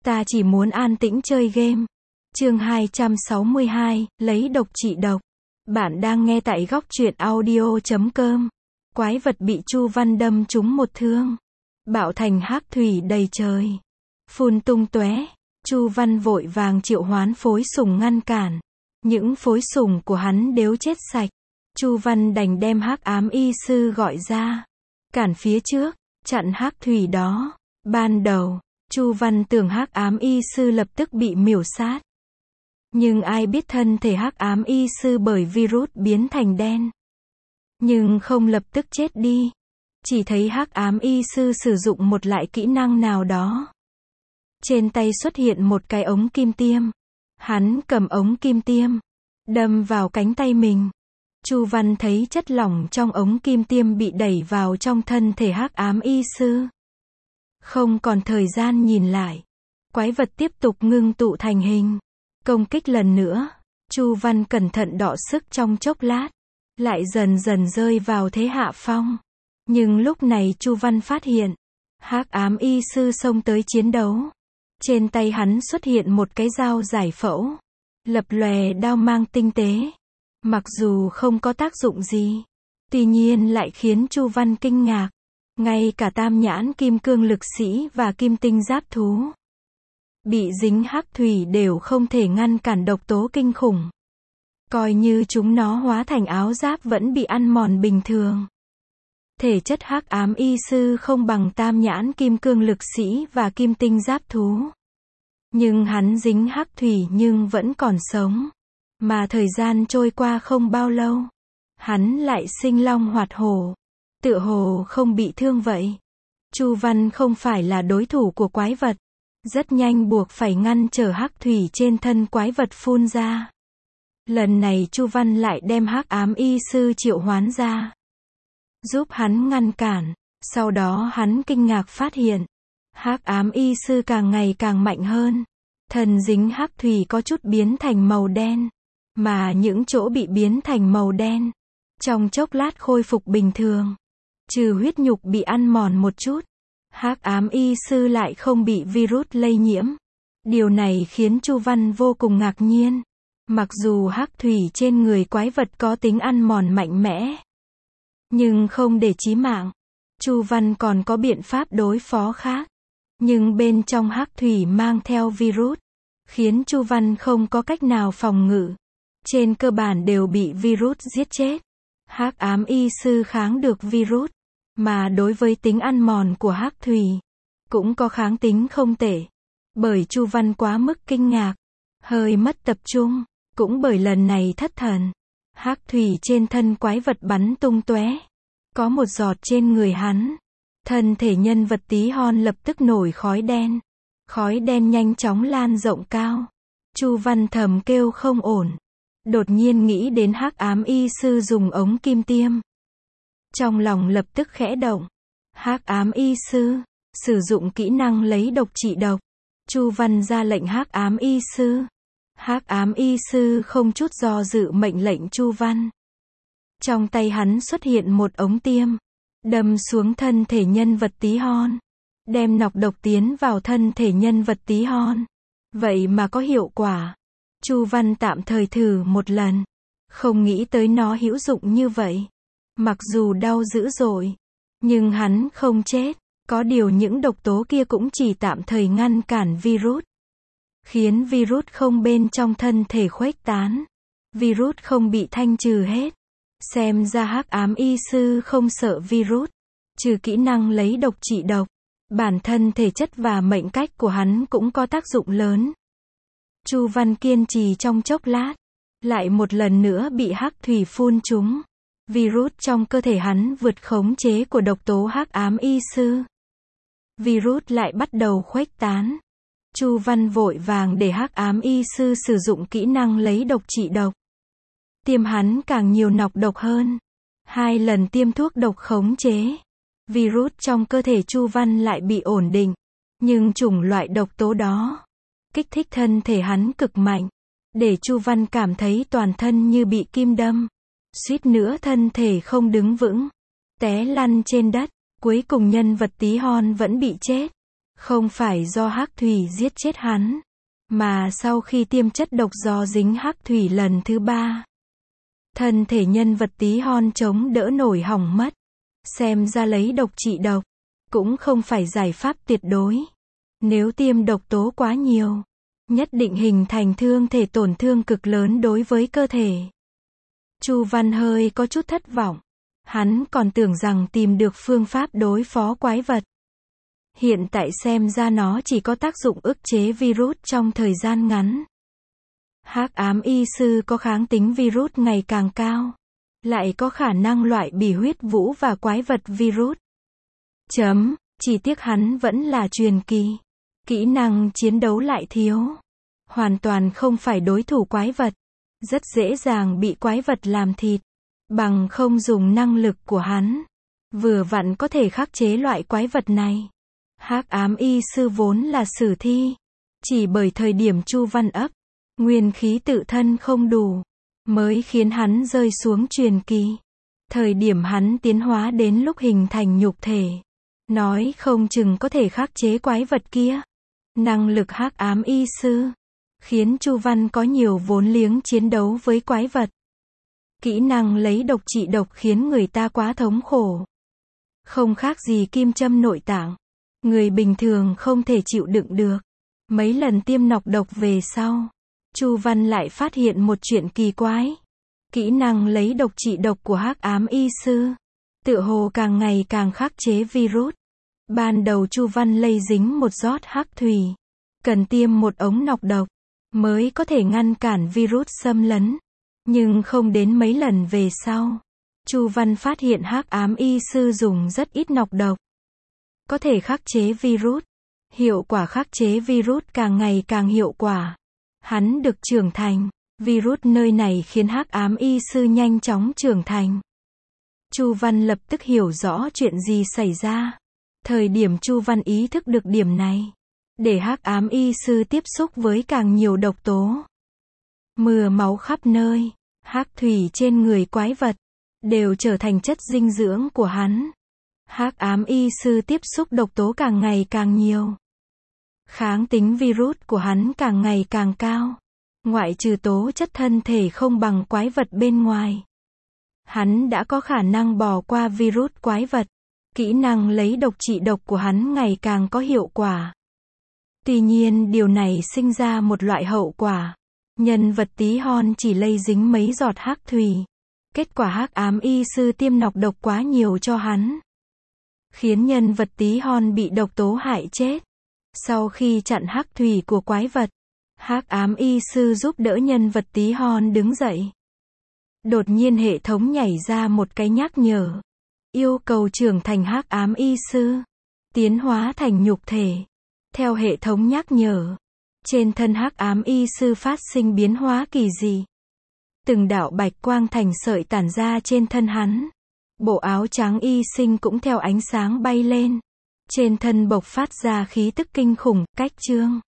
Ta chỉ muốn an tĩnh chơi game. Chương 262, lấy độc trị độc. Bạn đang nghe tại góc truyện audio.com. Quái vật bị Chu Văn đâm trúng một thương. Bạo thành hắc thủy đầy trời. Phun tung tóe. Chu Văn vội vàng triệu hoán phối sủng ngăn cản. Những phối sủng của hắn đều chết sạch. Chu Văn đành đem hắc ám y sư gọi ra. Cản phía trước, chặn hắc thủy đó. Ban đầu, Chu Văn tưởng hắc ám y sư lập tức bị miểu sát. Nhưng ai biết thân thể hắc ám y sư bởi virus biến thành đen. Nhưng không lập tức chết đi. Chỉ thấy hắc ám y sư sử dụng một loại kỹ năng nào đó. Trên tay xuất hiện một cái ống kim tiêm. Hắn cầm ống kim tiêm, đâm vào cánh tay mình. Chu Văn thấy chất lỏng trong ống kim tiêm bị đẩy vào trong thân thể hắc ám y sư. Không còn thời gian nhìn lại. Quái vật tiếp tục ngưng tụ thành hình. Công kích lần nữa. Chu Văn cẩn thận đọ sức trong chốc lát. Lại dần dần rơi vào thế hạ phong. Nhưng lúc này Chu Văn phát hiện. Hắc ám y sư xông tới chiến đấu. Trên tay hắn xuất hiện một cái dao giải phẫu. Lập lòe đao mang tinh tế. Mặc dù không có tác dụng gì. Tuy nhiên lại khiến Chu Văn kinh ngạc. Ngay cả tam nhãn kim cương lực sĩ và kim tinh giáp thú bị dính hắc thủy đều không thể ngăn cản độc tố kinh khủng. Coi như chúng nó hóa thành áo giáp vẫn bị ăn mòn bình thường. Thể chất hắc ám y sư không bằng tam nhãn kim cương lực sĩ và kim tinh giáp thú. Nhưng hắn dính hắc thủy nhưng vẫn còn sống. Mà thời gian trôi qua không bao lâu. Hắn lại sinh long hoạt hổ. Tựa hồ không bị thương vậy. Chu Văn không phải là đối thủ của quái vật. Rất nhanh buộc phải ngăn trở hắc thủy trên thân quái vật phun ra. Lần này Chu Văn lại đem hắc ám y sư triệu hoán ra. Giúp hắn ngăn cản. Sau đó hắn kinh ngạc phát hiện. Hắc ám y sư càng ngày càng mạnh hơn. Thân dính hắc thủy có chút biến thành màu đen. Mà những chỗ bị biến thành màu đen. Trong chốc lát khôi phục bình thường. Trừ huyết nhục bị ăn mòn một chút. Hắc ám y sư lại không bị virus lây nhiễm. Điều này khiến Chu Văn vô cùng ngạc nhiên. Mặc dù hắc thủy trên người quái vật có tính ăn mòn mạnh mẽ. Nhưng không để chí mạng. Chu Văn còn có biện pháp đối phó khác. Nhưng bên trong hắc thủy mang theo virus. Khiến Chu Văn không có cách nào phòng ngự. Trên cơ bản đều bị virus giết chết. Hắc ám y sư kháng được virus. Mà đối với tính ăn mòn của hắc thủy. Cũng có kháng tính không tệ. Bởi Chu Văn quá mức kinh ngạc. Hơi mất tập trung. Cũng bởi lần này thất thần. Hắc thủy trên thân quái vật bắn tung tóe. Có một giọt trên người hắn. Thân thể nhân vật tí hon lập tức nổi khói đen. Khói đen nhanh chóng lan rộng cao. Chu Văn thầm kêu không ổn. Đột nhiên nghĩ đến hắc ám y sư dùng ống kim tiêm. Trong lòng lập tức khẽ động. Hắc ám y sư sử dụng kỹ năng lấy độc trị độc. Chu Văn ra lệnh hắc ám y sư. Hắc ám y sư không chút do dự mệnh lệnh Chu Văn. Trong tay hắn xuất hiện một ống tiêm. Đâm xuống thân thể nhân vật tí hon. Đem nọc độc tiến vào thân thể nhân vật tí hon. Vậy mà có hiệu quả. Chu Văn tạm thời thử một lần. Không nghĩ tới nó hữu dụng như vậy. Mặc dù đau dữ dội. Nhưng hắn không chết. Có điều những độc tố kia cũng chỉ tạm thời ngăn cản virus. Khiến virus không bên trong thân thể khuếch tán. Virus không bị thanh trừ hết. Xem ra hắc ám y sư không sợ virus. Trừ kỹ năng lấy độc trị độc. Bản thân thể chất và mệnh cách của hắn cũng có tác dụng lớn. Chu Văn kiên trì trong chốc lát. Lại một lần nữa bị hắc thủy phun trúng. Virus trong cơ thể hắn vượt khống chế của độc tố hắc ám y sư. Virus lại bắt đầu khuếch tán. Chu Văn vội vàng để hắc ám y sư sử dụng kỹ năng lấy độc trị độc. Tiêm hắn càng nhiều nọc độc hơn. 2 lần tiêm thuốc độc khống chế. Virus trong cơ thể Chu Văn lại bị ổn định. Nhưng chủng loại độc tố đó kích thích thân thể hắn cực mạnh. Để Chu Văn cảm thấy toàn thân như bị kim đâm. Suýt nữa thân thể không đứng vững. Té lăn trên đất. Cuối cùng nhân vật tí hon vẫn bị chết. Không phải do hắc thủy giết chết hắn, mà sau khi tiêm chất độc do dính hắc thủy lần thứ 3, thân thể nhân vật tí hon chống đỡ nổi hỏng mất. Xem ra lấy độc trị độc cũng không phải giải pháp tuyệt đối. Nếu tiêm độc tố quá nhiều, nhất định hình thành thương thể tổn thương cực lớn đối với cơ thể. Chu Văn hơi có chút thất vọng. Hắn còn tưởng rằng tìm được phương pháp đối phó quái vật. Hiện tại xem ra nó chỉ có tác dụng ức chế virus trong thời gian ngắn. Hắc ám y sư có kháng tính virus ngày càng cao, lại có khả năng loại bỉ huyết vũ và quái vật virus. Chỉ tiếc hắn vẫn là truyền kỳ. Kỹ năng chiến đấu lại thiếu. Hoàn toàn không phải đối thủ quái vật. Rất dễ dàng bị quái vật làm thịt. Bằng không dùng năng lực của hắn, vừa vặn có thể khắc chế loại quái vật này. Hắc ám y sư vốn là sử thi. Chỉ bởi thời điểm Chu Văn ấp, nguyên khí tự thân không đủ, mới khiến hắn rơi xuống truyền kỳ. Thời điểm hắn tiến hóa đến lúc hình thành nhục thể, nói không chừng có thể khắc chế quái vật kia. Năng lực hắc ám y sư khiến Chu Văn có nhiều vốn liếng chiến đấu với quái vật. Kỹ năng lấy độc trị độc khiến người ta quá thống khổ. Không khác gì kim châm nội tạng. Người bình thường không thể chịu đựng được. Mấy lần tiêm nọc độc về sau, Chu Văn lại phát hiện một chuyện kỳ quái. Kỹ năng lấy độc trị độc của hắc ám y sư tựa hồ càng ngày càng khắc chế virus. Ban đầu Chu Văn lây dính một giọt hắc thủy, cần tiêm một ống nọc độc mới có thể ngăn cản virus xâm lấn. Nhưng không đến mấy lần về sau, Chu Văn phát hiện hắc ám y sư dùng rất ít nọc độc, có thể khắc chế virus. Hiệu quả khắc chế virus càng ngày càng hiệu quả. Hắn được trưởng thành. Virus nơi này khiến hắc ám y sư nhanh chóng trưởng thành. Chu Văn lập tức hiểu rõ chuyện gì xảy ra. Thời điểm Chu Văn ý thức được điểm này, để hắc ám y sư tiếp xúc với càng nhiều độc tố, mưa máu khắp nơi, hắc thủy trên người quái vật, đều trở thành chất dinh dưỡng của hắn. Hắc ám y sư tiếp xúc độc tố càng ngày càng nhiều. Kháng tính virus của hắn càng ngày càng cao. Ngoại trừ tố chất thân thể không bằng quái vật bên ngoài, hắn đã có khả năng bỏ qua virus quái vật. Kỹ năng lấy độc trị độc của hắn ngày càng có hiệu quả. Tuy nhiên điều này sinh ra một loại hậu quả. Nhân vật tí hon chỉ lây dính mấy giọt hắc thủy. Kết quả hắc ám y sư tiêm nọc độc quá nhiều cho hắn, khiến nhân vật tí hon bị độc tố hại chết. Sau khi chặn hắc thủy của quái vật, hắc ám y sư giúp đỡ nhân vật tí hon đứng dậy. Đột nhiên hệ thống nhảy ra một cái nhắc nhở. Yêu cầu trưởng thành hắc ám y sư, tiến hóa thành nhục thể. Theo hệ thống nhắc nhở, trên thân hắc ám y sư phát sinh biến hóa kỳ dị. Từng đạo bạch quang thành sợi tản ra trên thân hắn. Bộ áo trắng y sinh cũng theo ánh sáng bay lên. Trên thân bộc phát ra khí tức kinh khủng, cách chương.